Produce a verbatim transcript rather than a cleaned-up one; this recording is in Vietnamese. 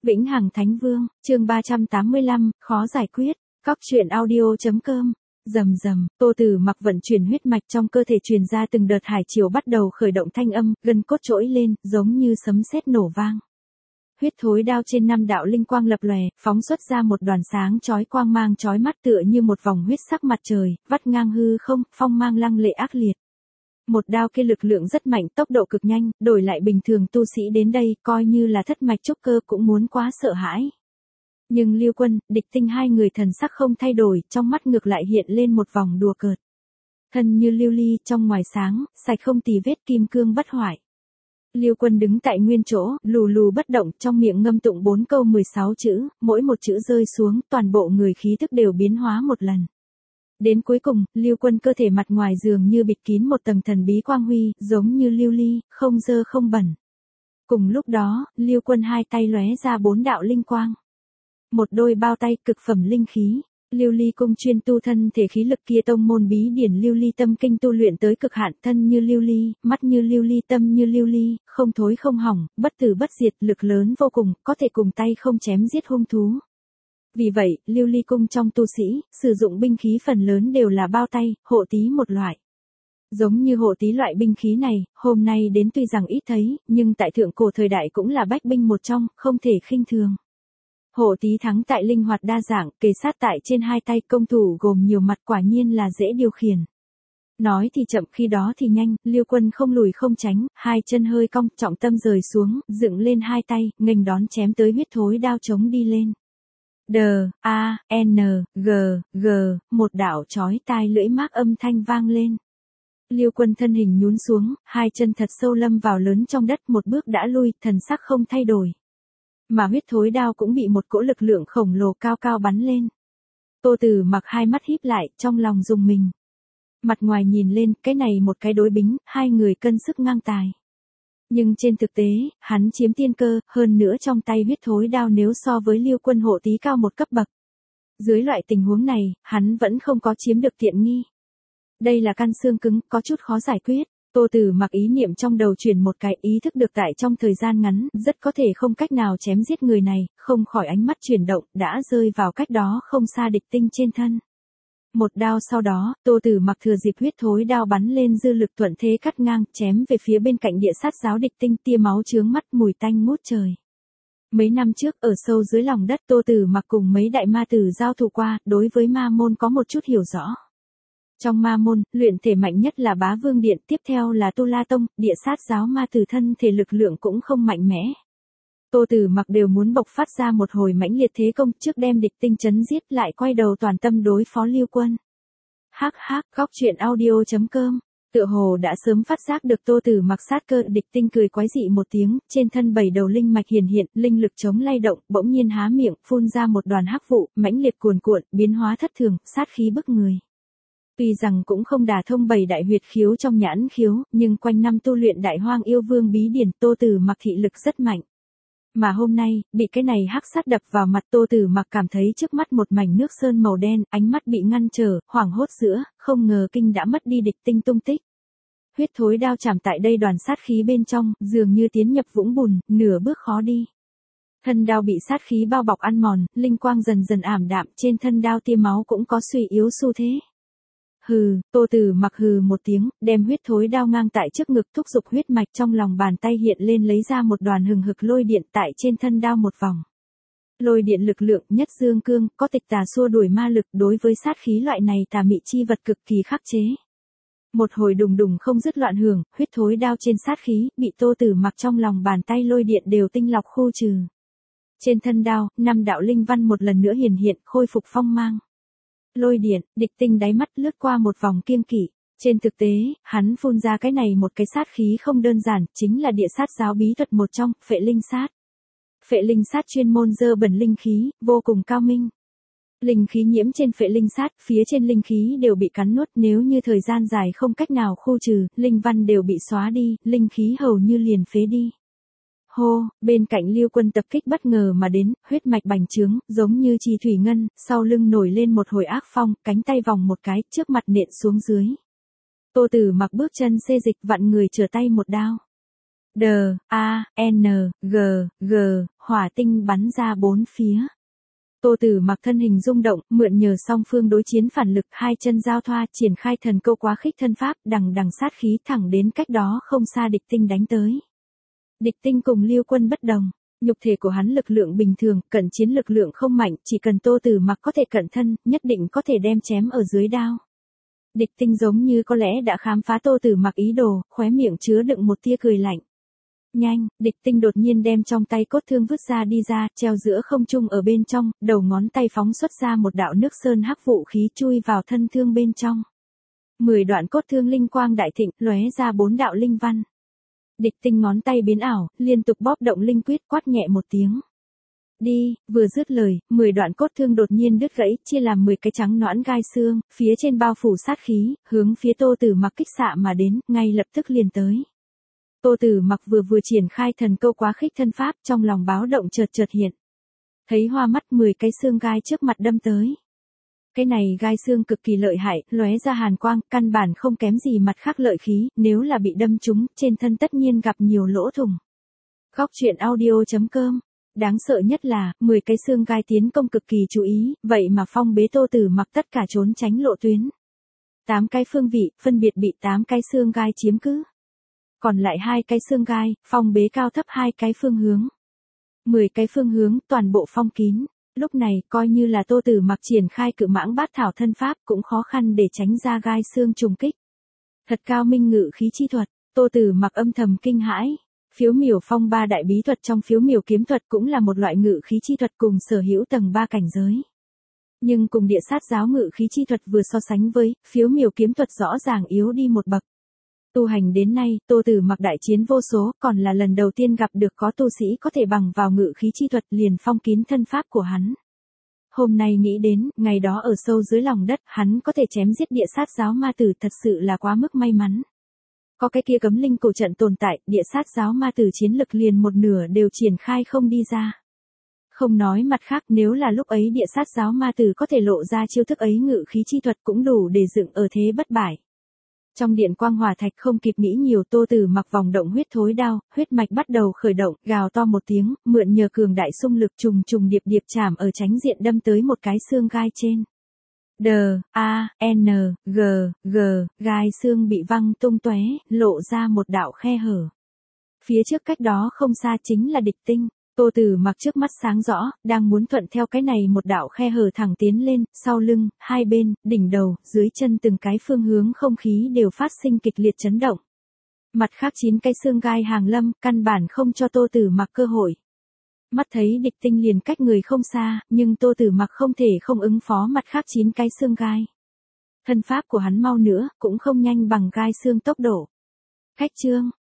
Vĩnh Hằng Thánh Vương, chương ba trăm tám mươi lăm, khó giải quyết, cóc truyện audio.com. Rầm rầm, Tô Tử Mặc vận chuyển huyết mạch trong cơ thể truyền ra từng đợt hải triều bắt đầu khởi động thanh âm, gân cốt trỗi lên, giống như sấm sét nổ vang. Huyết thối đao trên năm đạo linh quang lập lòe, phóng xuất ra một đoàn sáng chói quang mang chói mắt tựa như một vòng huyết sắc mặt trời, vắt ngang hư không, phong mang lăng lệ ác liệt. Một đao kia lực lượng rất mạnh, tốc độ cực nhanh, đổi lại bình thường tu sĩ đến đây, coi như là thất mạch trúc cơ cũng muốn quá sợ hãi. Nhưng Lưu Quân, Địch Tinh hai người thần sắc không thay đổi, trong mắt ngược lại hiện lên một vòng đùa cợt. Thân như lưu ly, trong ngoài sáng, sạch không tì vết, kim cương bất hoại. Lưu Quân đứng tại nguyên chỗ, lù lù bất động, trong miệng ngâm tụng bốn câu mười sáu chữ, mỗi một chữ rơi xuống, toàn bộ người khí tức đều biến hóa một lần. Đến cuối cùng, Lưu Quân cơ thể mặt ngoài dường như bịt kín một tầng thần bí quang huy, giống như lưu ly, không dơ không bẩn. Cùng lúc đó, Lưu Quân hai tay lóe ra bốn đạo linh quang. Một đôi bao tay cực phẩm linh khí, Lưu Ly cung chuyên tu thân thể khí lực kia tông môn bí điển Lưu Ly tâm kinh tu luyện tới cực hạn, thân như lưu ly, mắt như lưu ly, tâm như lưu ly, không thối không hỏng, bất tử bất diệt, lực lớn vô cùng, có thể cùng tay không chém giết hung thú. Vì vậy, Lưu Ly cung trong tu sĩ, sử dụng binh khí phần lớn đều là bao tay, hộ tí một loại. Giống như hộ tí loại binh khí này, hôm nay đến tuy rằng ít thấy, nhưng tại thượng cổ thời đại cũng là bách binh một trong, không thể khinh thường. Hộ tí thắng tại linh hoạt đa dạng, kề sát tại trên hai tay, công thủ gồm nhiều mặt, quả nhiên là dễ điều khiển. Nói thì chậm, khi đó thì nhanh, Lưu Quân không lùi không tránh, hai chân hơi cong, trọng tâm rời xuống, dựng lên hai tay, nghênh đón chém tới huyết thối đao chống đi lên. D, A, N, G, G, một đạo chói tai lưỡi mác âm thanh vang lên. Lưu Quân thân hình nhún xuống, hai chân thật sâu lâm vào lớn trong đất, một bước đã lui, thần sắc không thay đổi. Mà huyết thối đao cũng bị một cỗ lực lượng khổng lồ cao cao bắn lên. Tô Tử Mặc hai mắt híp lại, trong lòng rùng mình. Mặt ngoài nhìn lên, cái này một cái đối bính, hai người cân sức ngang tài. Nhưng trên thực tế, hắn chiếm tiên cơ, hơn nữa trong tay huyết thối đao nếu so với Lưu Quân hộ tí cao một cấp bậc. Dưới loại tình huống này, hắn vẫn không có chiếm được tiện nghi. Đây là căn xương cứng, có chút khó giải quyết. Tô Tử Mặc ý niệm trong đầu chuyển một cái, ý thức được tại trong thời gian ngắn, rất có thể không cách nào chém giết người này, không khỏi ánh mắt chuyển động, đã rơi vào cách đó không xa Địch Tinh trên thân. Một đao sau đó, Tô Tử Mặc thừa dịp huyết thối đao bắn lên dư lực thuận thế cắt ngang, chém về phía bên cạnh địa sát giáo Địch Tinh, tia máu chướng mắt, mùi tanh ngút trời. Mấy năm trước, ở sâu dưới lòng đất, Tô Tử Mặc cùng mấy đại ma tử giao thủ qua, đối với ma môn có một chút hiểu rõ. Trong ma môn, luyện thể mạnh nhất là Bá Vương Điện, tiếp theo là Tu La Tông, địa sát giáo ma tử thân thể lực lượng cũng không mạnh mẽ. Tô Tử Mặc đều muốn bộc phát ra một hồi mãnh liệt thế công, trước đem Địch Tinh chấn giết, lại quay đầu toàn tâm đối phó Lưu Quân. Hắc hắc, cóc truyện audio.com. Tựa hồ đã sớm phát giác được Tô Tử Mặc sát cơ, Địch Tinh cười quái dị một tiếng, trên thân bảy đầu linh mạch hiển hiện, linh lực chống lay động, bỗng nhiên há miệng, phun ra một đoàn hắc vụ, mãnh liệt cuồn cuộn, biến hóa thất thường, sát khí bức người. Tuy rằng cũng không đả thông bảy đại huyệt khiếu trong nhãn khiếu, nhưng quanh năm tu luyện Đại Hoang Yêu Vương bí điển, Tô Tử Mặc thị lực rất mạnh. Mà hôm nay, bị cái này hắc sát đập vào mặt, Tô Tử Mặc cảm thấy trước mắt một mảnh nước sơn màu đen, ánh mắt bị ngăn trở, hoảng hốt giữa, không ngờ kinh đã mất đi Địch Tinh tung tích. Huyết thối đao chạm tại đây đoàn sát khí bên trong, dường như tiến nhập vũng bùn, nửa bước khó đi. Thân đao bị sát khí bao bọc ăn mòn, linh quang dần dần ảm đạm, trên thân đao tia máu cũng có suy yếu xu thế. Hừ, Tô Tử Mặc hừ một tiếng, đem huyết thối đao ngang tại trước ngực, thúc giục huyết mạch trong lòng bàn tay hiện lên, lấy ra một đoàn hừng hực lôi điện tại trên thân đao một vòng. Lôi điện lực lượng nhất dương cương, có tịch tà xua đuổi ma lực, đối với sát khí loại này tà mị chi vật cực kỳ khắc chế. Một hồi đùng đùng không dứt loạn hưởng, huyết thối đao trên sát khí, bị Tô Tử Mặc trong lòng bàn tay lôi điện đều tinh lọc khu trừ. Trên thân đao, năm đạo linh văn một lần nữa hiển hiện, khôi phục phong mang. Lôi điện, Địch Tinh đáy mắt lướt qua một vòng kiêng kỵ. Trên thực tế, hắn phun ra cái này một cái sát khí không đơn giản, chính là địa sát giáo bí thuật một trong, phệ linh sát. Phệ linh sát chuyên môn dơ bẩn linh khí, vô cùng cao minh. Linh khí nhiễm trên phệ linh sát, phía trên linh khí đều bị cắn nuốt, nếu như thời gian dài không cách nào khu trừ, linh văn đều bị xóa đi, linh khí hầu như liền phế đi. Hô, bên cạnh Lưu Quân tập kích bất ngờ mà đến, huyết mạch bành trướng, giống như trì thủy ngân, sau lưng nổi lên một hồi ác phong, cánh tay vòng một cái, trước mặt nện xuống dưới. Tô Tử Mặc bước chân xê dịch, vặn người trở tay một đao. D, A, N, G, G, hỏa tinh bắn ra bốn phía. Tô Tử Mặc thân hình rung động, mượn nhờ song phương đối chiến phản lực, hai chân giao thoa, triển khai thần câu quá khích thân pháp, đằng đằng sát khí thẳng đến cách đó không xa địch tinh đánh tới. Địch tinh cùng Lưu Quân bất đồng, nhục thể của hắn lực lượng bình thường, cận chiến lực lượng không mạnh, chỉ cần Tô Tử Mặc có thể cận thân, nhất định có thể đem chém ở dưới đao. Địch tinh giống như có lẽ đã khám phá Tô Tử Mặc ý đồ, khóe miệng chứa đựng một tia cười lạnh. Nhanh, địch tinh đột nhiên đem trong tay cốt thương vứt ra đi ra, treo giữa không trung ở bên trong, đầu ngón tay phóng xuất ra một đạo nước sơn hắc vũ khí chui vào thân thương bên trong. Mười đoạn cốt thương linh quang đại thịnh, lóe ra bốn đạo linh văn. Địch tinh ngón tay biến ảo, liên tục bóp động linh quyết, quát nhẹ một tiếng. Đi, vừa dứt lời, mười đoạn cốt thương đột nhiên đứt gãy, chia làm mười cái trắng nõn gai xương, phía trên bao phủ sát khí, hướng phía Tô Tử Mặc kích xạ mà đến, ngay lập tức liền tới. Tô Tử Mặc vừa vừa triển khai thần câu quá khích thân pháp, trong lòng báo động chợt chợt hiện. Thấy hoa mắt mười cái xương gai trước mặt đâm tới. Cái này gai xương cực kỳ lợi hại, lóe ra hàn quang, căn bản không kém gì mặt khác lợi khí, nếu là bị đâm trúng, trên thân tất nhiên gặp nhiều lỗ thủng. Góc truyện audio chấm com. Đáng sợ nhất là, mười cái xương gai tiến công cực kỳ chú ý, vậy mà phong bế Tô Tử Mặc tất cả trốn tránh lộ tuyến. Tám cái phương vị, phân biệt bị tám cái xương gai chiếm cứ. Còn lại hai cái xương gai, phong bế cao thấp hai cái phương hướng. Mười cái phương hướng, toàn bộ phong kín. Lúc này, coi như là Tô Tử Mặc triển khai cự mãng bát thảo thân pháp cũng khó khăn để tránh ra gai xương trùng kích. Thật cao minh ngự khí chi thuật, Tô Tử Mặc âm thầm kinh hãi. Phiếu miểu phong ba đại bí thuật trong phiếu miểu kiếm thuật cũng là một loại ngự khí chi thuật cùng sở hữu tầng ba cảnh giới. Nhưng cùng địa sát giáo ngự khí chi thuật vừa so sánh với, phiếu miểu kiếm thuật rõ ràng yếu đi một bậc. Tu hành đến nay, Tô Tử Mặc đại chiến vô số, còn là lần đầu tiên gặp được có tu sĩ có thể bằng vào ngự khí chi thuật liền phong kín thân pháp của hắn. Hôm nay nghĩ đến, ngày đó ở sâu dưới lòng đất, hắn có thể chém giết địa sát giáo ma tử thật sự là quá mức may mắn. Có cái kia cấm linh cổ trận tồn tại, địa sát giáo ma tử chiến lực liền một nửa đều triển khai không đi ra. Không nói mặt khác, nếu là lúc ấy địa sát giáo ma tử có thể lộ ra chiêu thức ấy ngự khí chi thuật cũng đủ để dựng ở thế bất bại. Trong điện quang hỏa thạch không kịp nghĩ nhiều, Tô Tử Mặc vòng động huyết thối đao, huyết mạch bắt đầu khởi động, gào to một tiếng, mượn nhờ cường đại xung lực trùng trùng điệp điệp chạm ở tránh diện đâm tới một cái xương gai trên. D, A, N, G, G, gai xương bị văng tung tóe, lộ ra một đạo khe hở. Phía trước cách đó không xa chính là địch tinh. Tô Tử Mặc trước mắt sáng rõ, đang muốn thuận theo cái này một đạo khe hở thẳng tiến lên, sau lưng, hai bên, đỉnh đầu, dưới chân từng cái phương hướng không khí đều phát sinh kịch liệt chấn động. Mặt khác chín cái xương gai hàng lâm, căn bản không cho Tô Tử Mặc cơ hội. Mắt thấy địch tinh liền cách người không xa, nhưng Tô Tử Mặc không thể không ứng phó mặt khác chín cái xương gai. Thân pháp của hắn mau nữa, cũng không nhanh bằng gai xương tốc độ. Cách chương